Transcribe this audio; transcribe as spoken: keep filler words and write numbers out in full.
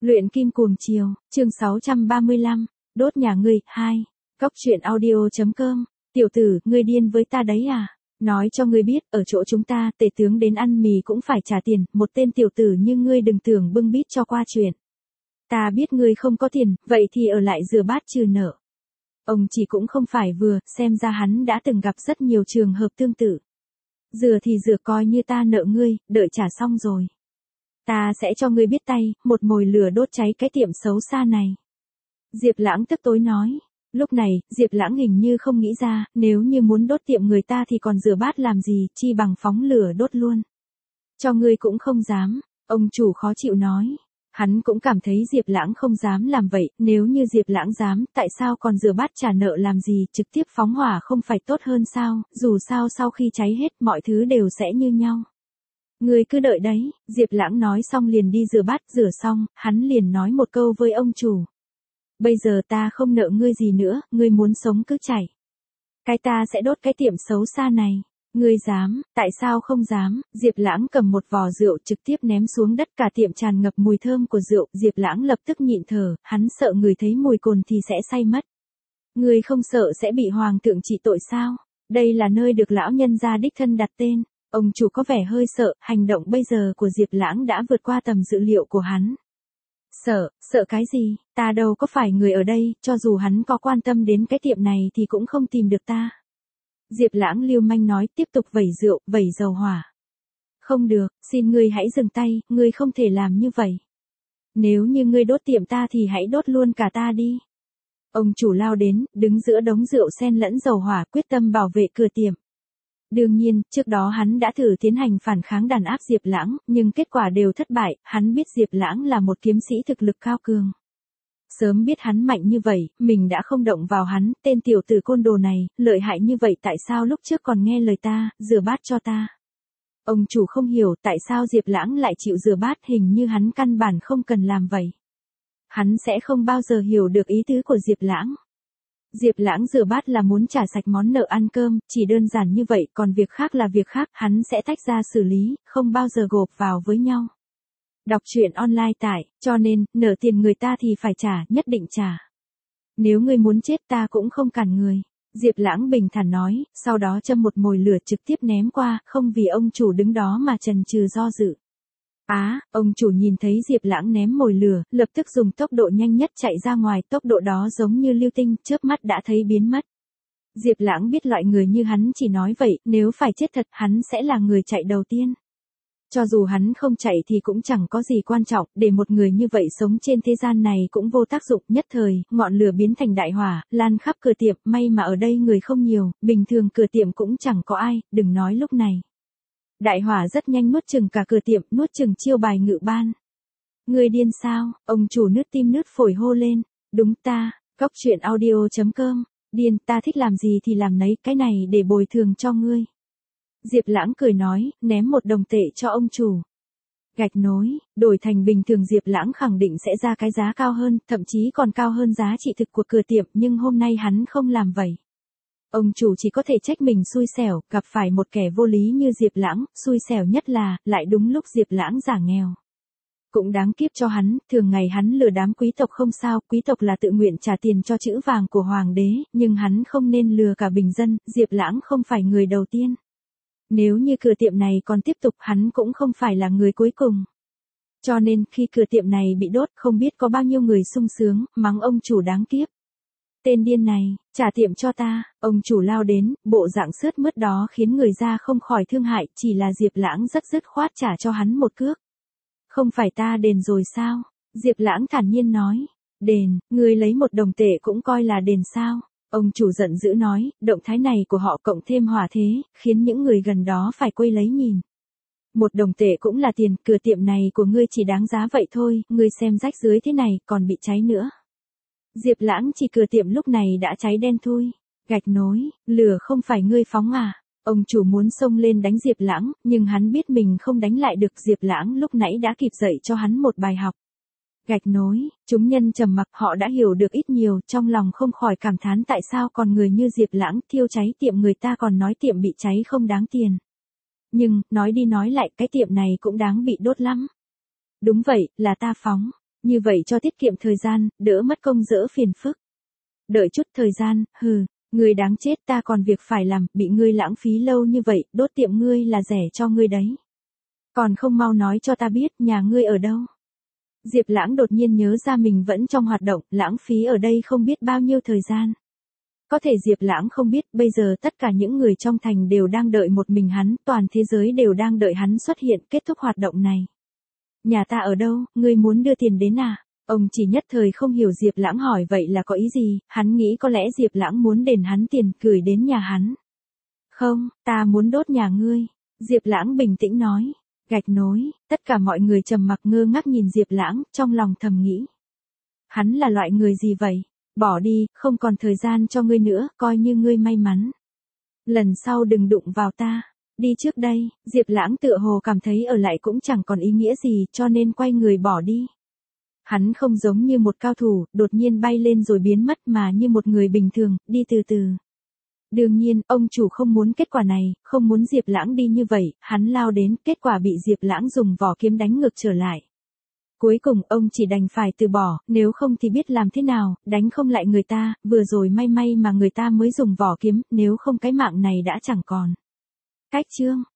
Luyện kim cuồng chiều, chương sáu trăm ba mươi lăm, đốt nhà ngươi, hai. Cóc truyện audio chấm com, tiểu tử, ngươi điên với ta đấy à? Nói cho ngươi biết, ở chỗ chúng ta, tể tướng đến ăn mì cũng phải trả tiền, một tên tiểu tử như ngươi đừng tưởng bưng bít cho qua chuyện. Ta biết ngươi không có tiền, vậy thì ở lại rửa bát trừ nợ. Ông chỉ cũng không phải vừa, xem ra hắn đã từng gặp rất nhiều trường hợp tương tự. Rửa thì rửa coi như ta nợ ngươi, đợi trả xong rồi. Ta sẽ cho ngươi biết tay, một mồi lửa đốt cháy cái tiệm xấu xa này. Diệp Lãng tức tối nói. Lúc này, Diệp Lãng hình như không nghĩ ra, nếu như muốn đốt tiệm người ta thì còn rửa bát làm gì, chi bằng phóng lửa đốt luôn. Cho ngươi cũng không dám, ông chủ khó chịu nói. Hắn cũng cảm thấy Diệp Lãng không dám làm vậy, nếu như Diệp Lãng dám, tại sao còn rửa bát trả nợ làm gì, trực tiếp phóng hỏa không phải tốt hơn sao, dù sao sau khi cháy hết mọi thứ đều sẽ như nhau. Ngươi cứ đợi đấy, Diệp Lãng nói xong liền đi rửa bát, rửa xong, hắn liền nói một câu với ông chủ. Bây giờ ta không nợ ngươi gì nữa, ngươi muốn sống cứ chạy. Cái ta sẽ đốt cái tiệm xấu xa này. Ngươi dám, tại sao không dám? Diệp Lãng cầm một vò rượu trực tiếp ném xuống đất, cả tiệm tràn ngập mùi thơm của rượu, Diệp Lãng lập tức nhịn thở, hắn sợ người thấy mùi cồn thì sẽ say mất. Ngươi không sợ sẽ bị hoàng thượng trị tội sao? Đây là nơi được lão nhân gia đích thân đặt tên. Ông chủ có vẻ hơi sợ, hành động bây giờ của Diệp Lãng đã vượt qua tầm dự liệu của hắn. Sợ, sợ cái gì, ta đâu có phải người ở đây, cho dù hắn có quan tâm đến cái tiệm này thì cũng không tìm được ta. Diệp Lãng lưu manh nói, tiếp tục vẩy rượu, vẩy dầu hỏa. Không được, xin ngươi hãy dừng tay, ngươi không thể làm như vậy. Nếu như ngươi đốt tiệm ta thì hãy đốt luôn cả ta đi. Ông chủ lao đến, đứng giữa đống rượu xen lẫn dầu hỏa, quyết tâm bảo vệ cửa tiệm. Đương nhiên, trước đó hắn đã thử tiến hành phản kháng đàn áp Diệp Lãng, nhưng kết quả đều thất bại, hắn biết Diệp Lãng là một kiếm sĩ thực lực cao cường. Sớm biết hắn mạnh như vậy, mình đã không động vào hắn, tên tiểu tử côn đồ này, lợi hại như vậy tại sao lúc trước còn nghe lời ta, rửa bát cho ta. Ông chủ không hiểu tại sao Diệp Lãng lại chịu rửa bát, hình như hắn căn bản không cần làm vậy. Hắn sẽ không bao giờ hiểu được ý tứ của Diệp Lãng. Diệp Lãng rửa bát là muốn trả sạch món nợ ăn cơm, chỉ đơn giản như vậy, còn việc khác là việc khác, hắn sẽ tách ra xử lý, không bao giờ gộp vào với nhau. Đọc truyện online tại, cho nên, nợ tiền người ta thì phải trả, nhất định trả. Nếu ngươi muốn chết ta cũng không cản người. Diệp Lãng bình thản nói, sau đó châm một mồi lửa trực tiếp ném qua, không vì ông chủ đứng đó mà chần chừ do dự. Á, à, ông chủ nhìn thấy Diệp Lãng ném mồi lửa, lập tức dùng tốc độ nhanh nhất chạy ra ngoài, tốc độ đó giống như lưu tinh, chớp mắt đã thấy biến mất. Diệp Lãng biết loại người như hắn chỉ nói vậy, nếu phải chết thật, hắn sẽ là người chạy đầu tiên. Cho dù hắn không chạy thì cũng chẳng có gì quan trọng, để một người như vậy sống trên thế gian này cũng vô tác dụng, nhất thời, ngọn lửa biến thành đại hỏa, lan khắp cửa tiệm, may mà ở đây người không nhiều, bình thường cửa tiệm cũng chẳng có ai, đừng nói lúc này. Đại hỏa rất nhanh nuốt chừng cả cửa tiệm, nuốt chừng chiêu bài ngự ban. Người điên sao, ông chủ nứt tim nứt phổi hô lên, đúng ta, cóc truyện audio chấm com, điên, ta thích làm gì thì làm nấy, cái này để bồi thường cho ngươi. Diệp Lãng cười nói, ném một đồng tệ cho ông chủ. Gạch nối, đổi thành bình thường Diệp Lãng khẳng định sẽ ra cái giá cao hơn, thậm chí còn cao hơn giá trị thực của cửa tiệm, nhưng hôm nay hắn không làm vậy. Ông chủ chỉ có thể trách mình xui xẻo, gặp phải một kẻ vô lý như Diệp Lãng, xui xẻo nhất là, lại đúng lúc Diệp Lãng giả nghèo. Cũng đáng kiếp cho hắn, thường ngày hắn lừa đám quý tộc không sao, quý tộc là tự nguyện trả tiền cho chữ vàng của hoàng đế, nhưng hắn không nên lừa cả bình dân, Diệp Lãng không phải người đầu tiên. Nếu như cửa tiệm này còn tiếp tục hắn cũng không phải là người cuối cùng. Cho nên khi cửa tiệm này bị đốt không biết có bao nhiêu người sung sướng, mắng ông chủ đáng kiếp. Tên điên này, trả tiệm cho ta, ông chủ lao đến, bộ dạng sướt mướt đó khiến người ra không khỏi thương hại, chỉ là Diệp Lãng rất dứt khoát trả cho hắn một cước. Không phải ta đền rồi sao? Diệp Lãng thản nhiên nói. Đền, ngươi lấy một đồng tệ cũng coi là đền sao? Ông chủ giận dữ nói, động thái này của họ cộng thêm hỏa thế, khiến những người gần đó phải quay lấy nhìn. Một đồng tệ cũng là tiền, cửa tiệm này của ngươi chỉ đáng giá vậy thôi, ngươi xem rách dưới thế này, còn bị cháy nữa. Diệp Lãng chỉ cửa tiệm lúc này đã cháy đen thui. Gạch nối, lửa không phải ngươi phóng à? Ông chủ muốn xông lên đánh Diệp Lãng, nhưng hắn biết mình không đánh lại được, Diệp Lãng lúc nãy đã kịp dạy cho hắn một bài học. Gạch nối, chúng nhân trầm mặc, họ đã hiểu được ít nhiều, trong lòng không khỏi cảm thán tại sao còn người như Diệp Lãng thiêu cháy tiệm người ta còn nói tiệm bị cháy không đáng tiền. Nhưng, nói đi nói lại, cái tiệm này cũng đáng bị đốt lắm. Đúng vậy, là ta phóng. Như vậy cho tiết kiệm thời gian, đỡ mất công dỡ phiền phức. Đợi chút thời gian, hừ, ngươi đáng chết, ta còn việc phải làm, bị ngươi lãng phí lâu như vậy, đốt tiệm ngươi là rẻ cho ngươi đấy. Còn không mau nói cho ta biết nhà ngươi ở đâu. Diệp Lãng đột nhiên nhớ ra mình vẫn trong hoạt động, lãng phí ở đây không biết bao nhiêu thời gian. Có thể Diệp Lãng không biết, bây giờ tất cả những người trong thành đều đang đợi một mình hắn, toàn thế giới đều đang đợi hắn xuất hiện, kết thúc hoạt động này. Nhà ta ở đâu, ngươi muốn đưa tiền đến à? Ông chỉ nhất thời không hiểu Diệp Lãng hỏi vậy là có ý gì, hắn nghĩ có lẽ Diệp Lãng muốn đền hắn tiền, gửi đến nhà hắn. Không, ta muốn đốt nhà ngươi. Diệp Lãng bình tĩnh nói. Gạch nối, tất cả mọi người trầm mặc ngơ ngác nhìn Diệp Lãng, trong lòng thầm nghĩ. Hắn là loại người gì vậy? Bỏ đi, không còn thời gian cho ngươi nữa, coi như ngươi may mắn. Lần sau đừng đụng vào ta. Đi trước đây, Diệp Lãng tựa hồ cảm thấy ở lại cũng chẳng còn ý nghĩa gì, cho nên quay người bỏ đi. Hắn không giống như một cao thủ, đột nhiên bay lên rồi biến mất mà như một người bình thường, đi từ từ. Đương nhiên, ông chủ không muốn kết quả này, không muốn Diệp Lãng đi như vậy, hắn lao đến, kết quả bị Diệp Lãng dùng vỏ kiếm đánh ngược trở lại. Cuối cùng, ông chỉ đành phải từ bỏ, nếu không thì biết làm thế nào, đánh không lại người ta, vừa rồi may may mà người ta mới dùng vỏ kiếm, nếu không cái mạng này đã chẳng còn. Cách chương